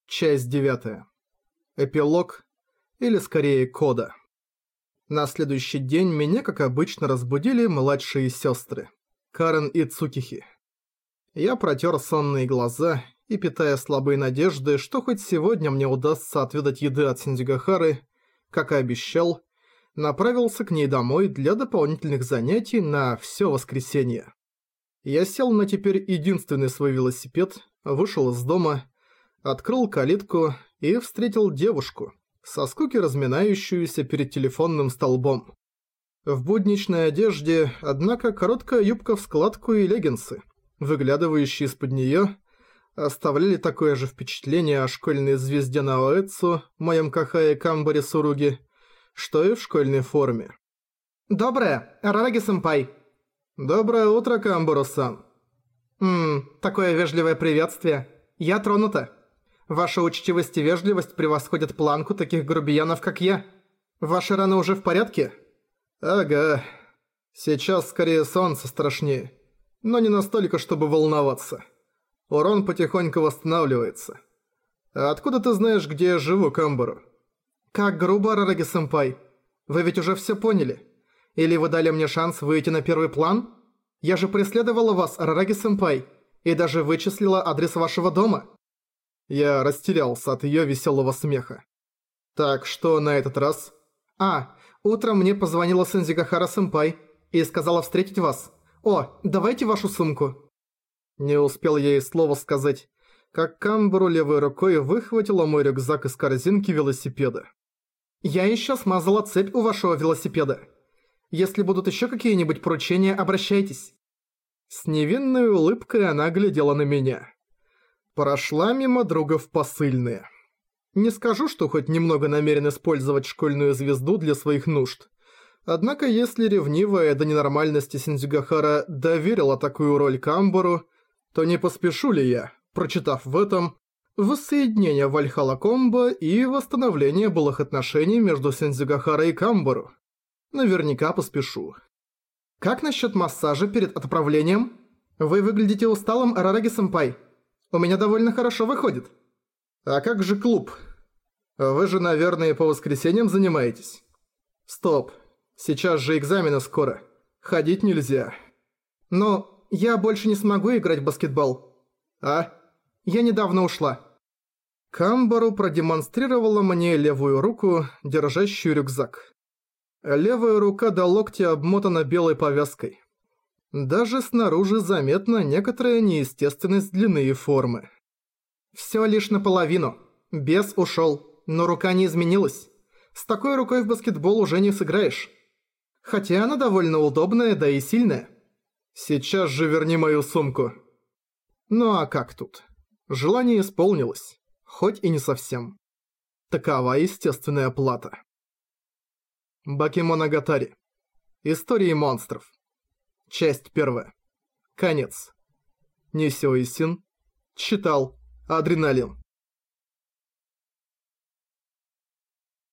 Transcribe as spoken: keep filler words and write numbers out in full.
Часть девятая. Эпилог, или скорее кода. На следующий день меня, как обычно, разбудили младшие сестры, Карен и Цукихи. Я протер сонные глаза и, питая слабые надежды, что хоть сегодня мне удастся отведать еды от Синдзюгахары, как и обещал, направился к ней домой для дополнительных занятий на все воскресенье. Я сел на теперь единственный свой велосипед, вышел из дома, открыл калитку и встретил девушку, со скуки разминающуюся перед телефонным столбом. В будничной одежде, однако короткая юбка в складку и леггинсы, выглядывающие из-под неё, оставляли такое же впечатление о школьной звезде Наоэцу, моем Кахае Камбаре Суруги, что и в школьной форме. «Доброе, Арараги-сэмпай!» «Доброе утро, Камбару-сан!» «Ммм, такое вежливое приветствие. Я тронута. Ваша учтивость и вежливость превосходят планку таких грубиянов, как я. Ваши раны уже в порядке?» «Ага. Сейчас скорее солнце страшнее, но не настолько, чтобы волноваться. Урон потихоньку восстанавливается. А откуда ты знаешь, где я живу, Камбару?» «Как грубо, Арараги-сэмпай. Вы ведь уже всё поняли. Или вы дали мне шанс выйти на первый план? Я же преследовала вас, Арараги-сэмпай, и даже вычислила адрес вашего дома». Я растерялся от её весёлого смеха. «Так, что на этот раз?» «А, утром мне позвонила Синдзюгахара-сэмпай и сказала встретить вас. О, давайте вашу сумку». Не успел я ей слова сказать, как Камбару левой рукой выхватила мой рюкзак из корзинки велосипеда. «Я ещё смазала цепь у вашего велосипеда. Если будут ещё какие-нибудь поручения, обращайтесь». С невинной улыбкой она глядела на меня. Прошла мимо друга в посыльные. Не скажу, что хоть немного намерен использовать школьную звезду для своих нужд. Однако если ревнивая до ненормальности Синдзюгахара доверила такую роль Камбару, то не поспешу ли я, прочитав в этом, воссоединение Вальхалла Комбо и восстановление былых отношений между Синдзюгахарой и Камбару? Наверняка поспешу. «Как насчет массажа перед отправлением? Вы выглядите усталым, Арараги-сэмпай. У меня довольно хорошо выходит». «А как же клуб? Вы же, наверное, по воскресеньям занимаетесь?» «Стоп. Сейчас же экзамены скоро. Ходить нельзя». «Но я больше не смогу играть в баскетбол». «А?» «Я недавно ушла». Камбару продемонстрировала мне левую руку, держащую рюкзак. Левая рука до локтя обмотана белой повязкой. Даже снаружи заметна некоторая неестественность длины и формы. «Всё лишь наполовину. Бес ушёл, но рука не изменилась. С такой рукой в баскетбол уже не сыграешь. Хотя она довольно удобная, да и сильная». «Сейчас же верни мою сумку». Ну а как тут? Желание исполнилось, хоть и не совсем. Такова естественная плата. Бакемоногатари. Истории монстров. Часть первая. Конец. Нисё Исин. Читал. Адреналин.